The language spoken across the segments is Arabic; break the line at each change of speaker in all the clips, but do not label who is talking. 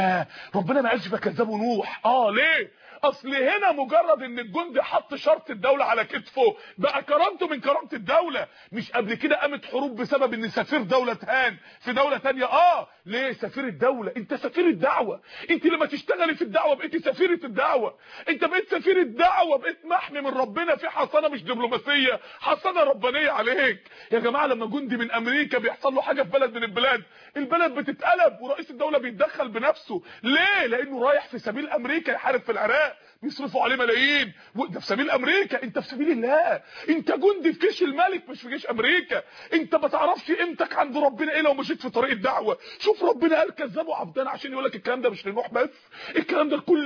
ربنا ما قالش فكذبوا نوح. ليه؟ اصل هنا مجرد ان الجندي حط شرط الدوله على كتفه بقى كرامته من كرامه الدوله. مش قبل كده قامت حروب بسبب ان سفير دوله اتهان في دوله ثانيه؟ ليه؟ سفير الدوله، انت سفير الدعوه. انت لما تشتغلي في الدعوه بقيتي سفيره الدعوه. انت بقيت سفير الدعوه، بقيت محمي من ربنا في حصانه مش دبلوماسيه، حصانه ربانيه عليك. يا جماعه لما جندي من امريكا بيحصل له حاجه في بلد من البلاد، البلد بتتقلب ورئيس الدوله بيتدخل بنفسه. ليه؟ لانه رايح في سبيل امريكا يحارب في العراق، بيصرفوا عليه ملايين، وده في سبيل امريكا. انت في سبيل الله، انت جندي في جيش الملك مش في جيش امريكا. انت ما تعرفش قيمتك عند ربنا ايه لو مشيت في طريق الدعوه. شوف ربنا قال كذبوا عبدنا عشان يقول لك الكلام ده مش لنوح بس، الكلام ده لكل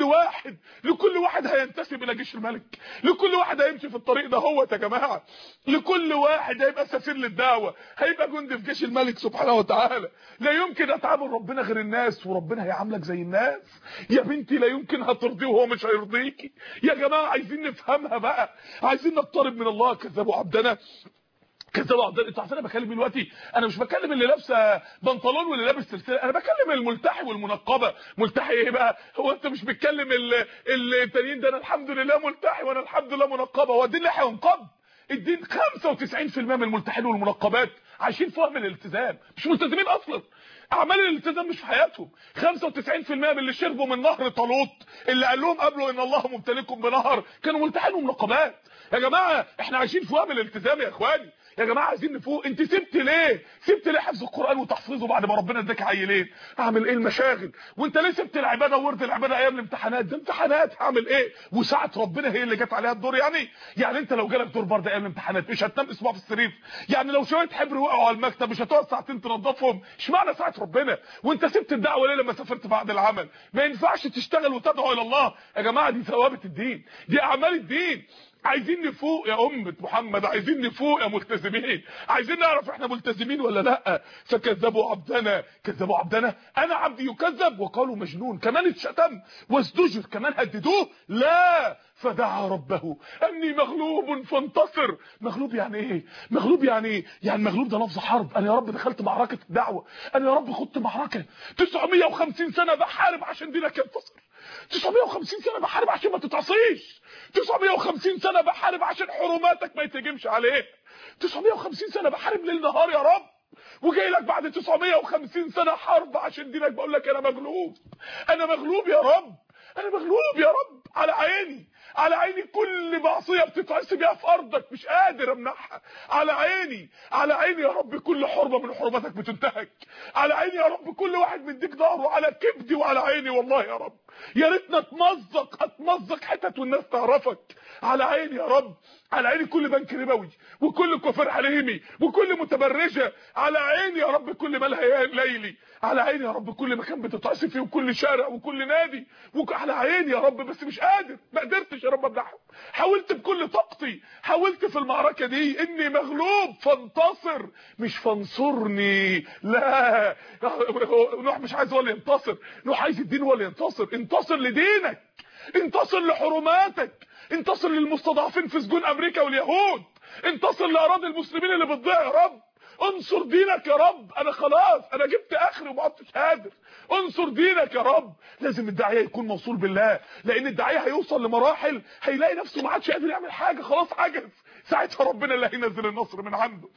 واحد هينتسب الى جيش الملك، لكل واحد هيمشي في الطريق ده. هو يا جماعه لكل واحد هيبقى سفير للدعوه، هيبقى جندي في جيش الملك سبحانه وتعالى. لا يمكن اتعامل ربنا غير الناس، وربنا هيعاملك زي الناس يا بنتي. لا يمكن هترضيه وهو مش هيرضيكي. يا جماعه عايزين نفهمها بقى، عايزين نقترب من الله. كذبوا عبدنا، كذبوا عبدنا. انتوا عارفين انا بكلم دلوقتي، انا مش بكلم اللي لابسه بنطلون واللي لابس سلسله، انا بكلم الملتحي والمنقبه. ملتحي ايه بقى؟ هو انت مش بتكلم التانيين ده؟ انا الحمد لله ملتحي وانا الحمد لله منقبه. هو الدين لحيه وانقب؟ الدين 95% من الملتحين والمنقبات عايشين في وهم الالتزام، مش ملتزمين اصلا. اعمال الالتزام مش في حياتهم. 95% من اللي شربوا من نهر طالوت اللي قال لهم قبله ان الله ممتلككم بنهر كانوا ملتحين ومنقبات. يا جماعه احنا عايشين في وهم الالتزام يا اخواني. يا جماعه عايزين نفوق. انت سبت ليه حفظ القران وتحفيظه بعد ما ربنا اداك عيلين؟ اعمل ايه؟ المشاغل. وانت ليه سبت العباده وورد العباده ايام الامتحانات؟ ده امتحانات، هعمل ايه؟ وساعه ربنا هي اللي جت عليها الدور. يعني انت لو جالك دور برد ايام الامتحانات مش هتنام اسبوع في السرير؟ يعني لو شويه حبر وقعوا على المكتب مش هتقعد ساعتين تنظفهم؟ اشمعنى ساعه ربنا؟ وانت سبت الدعوه ليه لما سافرت بعد العمل؟ ما ينفعش تشتغل وتدعو الى الله يا جماعه. دي ثوابت الدين، دي اعمال الدين. عايزين نفوق يا أمة محمد، عايزين نفوق يا ملتزمين، عايزين نعرف احنا ملتزمين ولا لا. فكذبوا عبدنا، كذبوا عبدنا. انا عبدي يكذب وقالوا مجنون، كمان اتشتم وازدجر، كمان هددوه. لا، فدعا ربه اني مغلوب فانتصر. مغلوب يعني ايه؟ مغلوب يعني مغلوب ده لفظ حرب. انا يا رب دخلت معركه الدعوه، انا يا رب خدت معركه 950 سنه بحارب عشان دينك ينتصر. 950 سنه بحارب عشان ما تتعصيش. 950 سنه بحارب عشان حرماتك ما يتهجمش عليك. 950 سنه بحارب ليل نهار يا رب، وجاي لك بعد 950 سنه حرب عشان دينك. بقول لك انا مغلوب، انا مغلوب يا رب، انا مغلوب يا رب. على عيني، على عيني كل معصيه بتتعصي بيها في ارضك مش قادر امنعها. على عيني، على عيني يا رب كل حرمه من حرماتك بتنتهك. على عيني يا رب كل واحد مديك ظهره، على كبدي وعلى عيني والله يا رب. يا ريتنا اتمزق حتت والناس تعرفك. على عيني يا رب، على عيني كل بنك ربوي وكل كفر حليمي وكل متبرجه. على عيني يا رب كل ملهى ليلي. على عيني يا رب كل مكان بتتعصي فيه وكل شارع وكل نادي. على عيني يا رب، بس مش قادر، ما قدرتش يا رب امنعهم. حاولت بكل طاقتي، حاولت في المعركه دي. اني مغلوب فانتصر، مش فانصرني. لا، نوح مش عايز هو اللي ينتصر، نوح عايز الدين هو اللي ينتصر. انتصر لدينك، انتصر لحرماتك، انتصر للمستضعفين في سجون امريكا واليهود، انتصر لاراضي المسلمين اللي بتضيع يا رب. انصر دينك يا رب. انا خلاص، انا جبت اخري وما عدتش قادر. انصر دينك يا رب. لازم الداعيه يكون موصول بالله، لان الداعيه هيوصل لمراحل هيلاقي نفسه ما عادش قادر يعمل حاجه، خلاص عجز. ساعتها ربنا اللي هينزل النصر من عنده.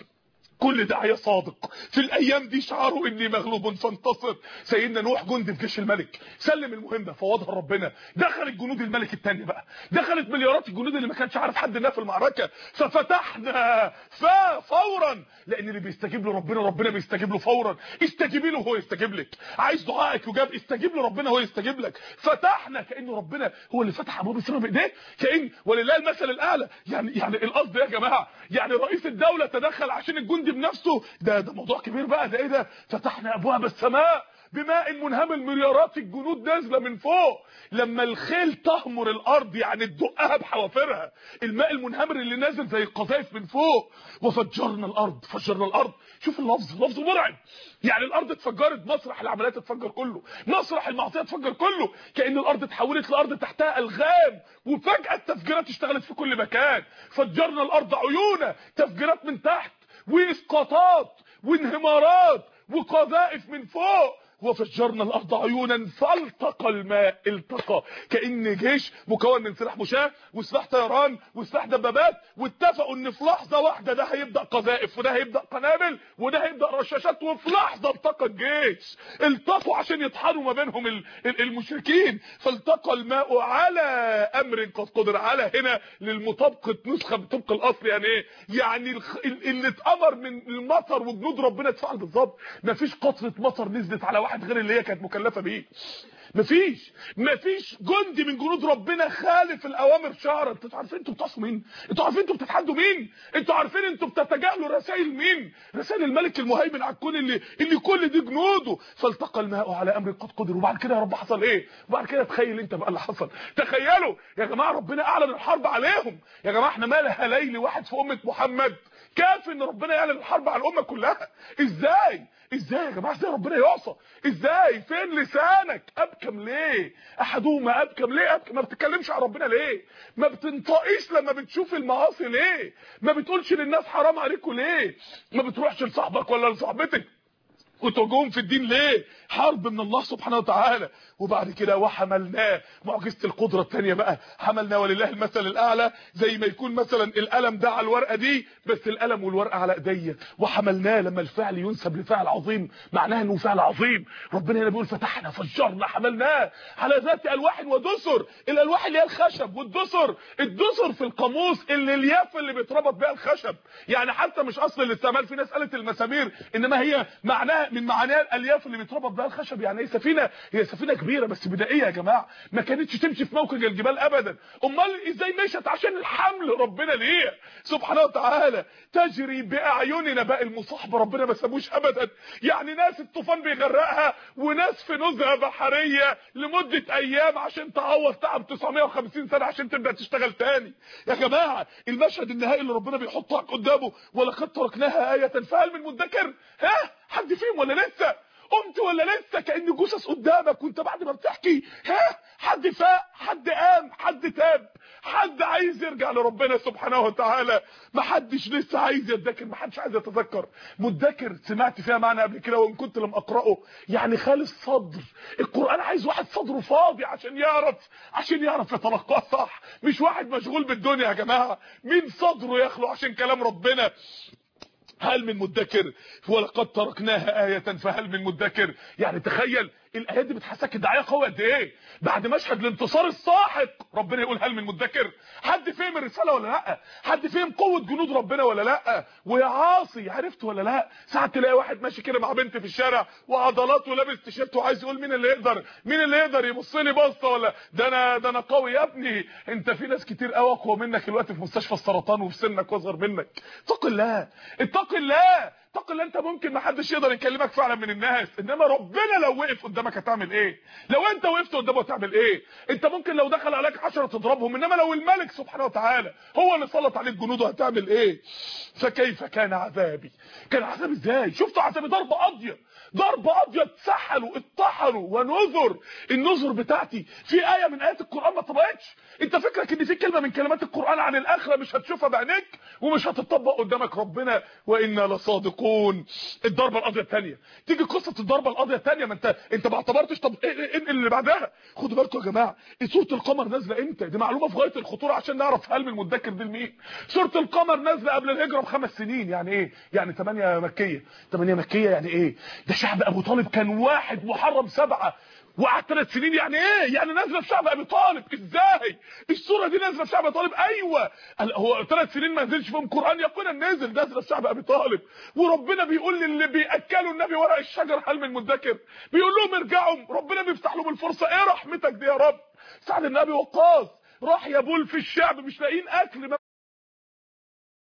كل داعيه صادق في الايام دي شعاره اني مغلوب فانتصر. سيدنا نوح جندي في جيش الملك، سلم المهمه فوضها ربنا. دخلت جنود الملك الثاني بقى، دخلت مليارات الجنود اللي ما كانش عارف حد انها في المعركه. ففتحنا فورا، لان اللي بيستجيب لربنا ربنا بيستجيب له فورا. استجيبي له هو يستجيب لك، عايز دعائك يجاب، استجيب لربنا هو يستجيب لك. فتحنا، كأنه ربنا هو اللي فتح ابواب السماء بايديه، كأن ولله المثل الاعلى. يعني القصد يا جماعه، يعني رئيس الدوله تدخل عشان الجندي بنفسه. ده موضوع كبير بقى. ده ايه ده؟ فتحنا ابواب السماء بماء منهمر. مليارات الجنود نازله من فوق. لما الخيل تهمر الارض يعني تدقها بحوافرها، الماء المنهمر اللي نازل زي القذائف من فوق. وفجرنا الارض، فجرنا الارض. شوف اللفظ، لفظ مرعب. يعني الارض اتفجرت، مسرح العمليات اتفجر كله، مسرح المعصيه اتفجر كله. كأن الارض اتحولت لارض تحتها الغام، وفجاه التفجيرات اشتغلت في كل مكان. فجرنا الارض عيونا، تفجيرات من تحت واسقاطات وانهمارات وقذائف من فوق. وفجرنا الارض عيونا فالتقى الماء، التقى كأن جيش مكون من سلاح مشاة وسلاح طيران وسلاح دبابات، واتفقوا ان في لحظه واحده ده هيبدا قذائف وده هيبدا قنابل وده هيبدا رشاشات، وفي لحظه التقى الجيش، التقوا عشان يطحنوا ما بينهم المشركين. فالتقى الماء على امر قد قدر. على هنا للمطابقه نسخه بطبق الاصل، يعني ايه؟ يعني اللي اتامر من المطر وجنود ربنا اتفعل بالظبط. مفيش قطره مطر نزلت على واحد غير اللي هي كانت مكلفه بيه. مفيش جندي من جنود ربنا خالف الاوامر شعرا. انتوا عارفين انتوا بتعصوا مين؟ انتوا عارفين انتوا بتتحدوا مين؟ انتوا عارفين انتوا بتتجاهلوا رسائل مين؟ رسائل الملك المهيمن على الكون اللي كل دي جنوده. فالتقى الماء على امر قد قدر. وبعد كده يا رب حصل ايه؟ وبعد كده تخيل انت بقى اللي حصل. تخيلوا يا جماعه ربنا اعلن الحرب عليهم. يا جماعه احنا مالها ليل واحد في امه محمد كافي ان ربنا يعلن الحرب على الامه كلها. ازاي يا جماعه؟ ازاي ربنا يعصى؟ ازاي؟ فين لسانك؟ ابكم ليه؟ احدهما ابكم ليه؟ ابكم. ما بتتكلمش عن ربنا ليه؟ ما بتنطقيش لما بتشوف المعاصي ليه؟ ما بتقولش للناس حرام عليكم ليه؟ ما بتروحش لصاحبك ولا لصاحبتك وتوجههم في الدين ليه؟ حرب من الله سبحانه وتعالى. وبعد كده وحملناه، معجزه القدره الثانيه بقى، حملناه ولله المثل الاعلى. زي ما يكون مثلا القلم ده على الورقه دي، بس القلم والورقه على ايديا. وحملناه لما الفعل ينسب لفعل عظيم معناه انه فعل عظيم. ربنا هنا بيقول فتحنا فجرنا حملناه على ذات الواح ودسر. الالواح اللي هي الخشب، والدسر الدسر في القاموس اللي الياف اللي بيتربط بيها الخشب، يعني حتى مش اصل الاستعمال. في ناس قالت المسامير، انما هي معناها من معانيها الالياف اللي بيتربط بها الخشب. يعني ايه سفينه؟ هي سفينه كبيره بس بدائيه يا جماعه، ما كانتش تمشي في موكب الجبال ابدا. امال ازاي مشت؟ عشان الحمل ربنا ليه سبحانه وتعالى. تجري باعيننا بقى المصاحبه، ربنا ما سابوش ابدا. يعني ناس الطوفان بيغرقها وناس في نزهه بحريه لمده ايام عشان تعوض تعب 950 سنه عشان تبدا تشتغل تاني. يا جماعه المشهد النهائي اللي ربنا بيحطه قدامه، ولقد تركناها ايه فهل من مدكر؟ ها حد فيهم ولا لسه؟ قمت ولا لسه؟ كأن جثث قدامك وانت بعد ما بتحكي. ها حد فاق؟ حد قام؟ حد تاب؟ حد عايز يرجع لربنا سبحانه وتعالى؟ ما حدش لسه عايز يتذكر، ما حدش عايز يتذكر. مدكر سمعت فيها معنى قبل كده وان كنت لم اقراه، يعني خالص صدر. القرآن عايز واحد صدره فاضي عشان يعرف يتلقاه صح، مش واحد مشغول بالدنيا. يا جماعه مين صدره يخلو عشان كلام ربنا؟ هل من مدكر؟ ولقد تركناها آية فهل من مدكر. يعني تخيل الايات دي بتحسسك الدعايه قويه قد ايه. بعد مشهد الانتصار الساحق ربنا يقول هل من مدكر. حد فهم الرساله ولا لا؟ حد فهم قوه جنود ربنا ولا لا؟ ويا عاصي عرفت ولا لا؟ ساعات تلاقي واحد ماشي كده مع بنت في الشارع وعضلاته لابس تيشيرت وعايز يقول مين اللي يقدر يبص لي بصه، ولا ده انا قوي. يا ابني انت في ناس كتير قوي اقوى منك دلوقتي في مستشفى السرطان وفي سنك واصغر منك. اتق الله اتق الله اتق الله. انت ممكن ما حدش يقدر يكلمك فعلا من الناس، انما ربنا لو وقف قدامك هتعمل ايه؟ لو انت وقفت قدامه هتعمل ايه؟ انت ممكن لو دخل عليك 10 تضربهم، انما لو الملك سبحانه وتعالى هو اللي سلط عليك جنوده هتعمل ايه؟ فكيف كان عذابي؟ كان عذابي ازاي؟ شفتوا عذابي؟ ضرب قاضيه اتسحلوا اتطحنوا. ونذر، النذر بتاعتي في ايه من ايات القران ما اتطبقتش. انت فكرك ان في كلمه من كلمات القران عن الاخره مش هتشوفها بعينيك ومش هتطبق قدامك ربنا؟ وانا لصادقون. الضربه القاضيه الثانيه، تيجي قصه الضربه القاضيه الثانيه، ما انت ما اعتبرتش. طب ايه اللي بعدها؟ خدوا بالكم يا جماعه، سوره القمر نازله امتى؟ دي معلومه في غايه الخطوره عشان نعرف هل من مدكر دي لمين. سوره القمر نازله قبل الهجره ب5 سنين. يعني ايه؟ يعني 8 مكيه. يعني ايه؟ ده شعب ابو طالب كان 1 محرم 7 وقعد 3 سنين. يعني ايه؟ يعني نازله في شعب ابي طالب. ازاي السوره دي نازله في شعب ابي طالب؟ ايوه هو 3 سنين ما نزلش فيهم قران؟ يقينا نازل، نازله في شعب ابي طالب. وربنا بيقول للي بياكلوا النبي ورق الشجر هل من مدكر؟ بيقول لهم ارجعوا. ربنا بيفتح لهم الفرصه. ايه رحمتك دي يا رب؟ سعد بن ابي وقاص راح يبول في الشعب مش لاقيين اكل.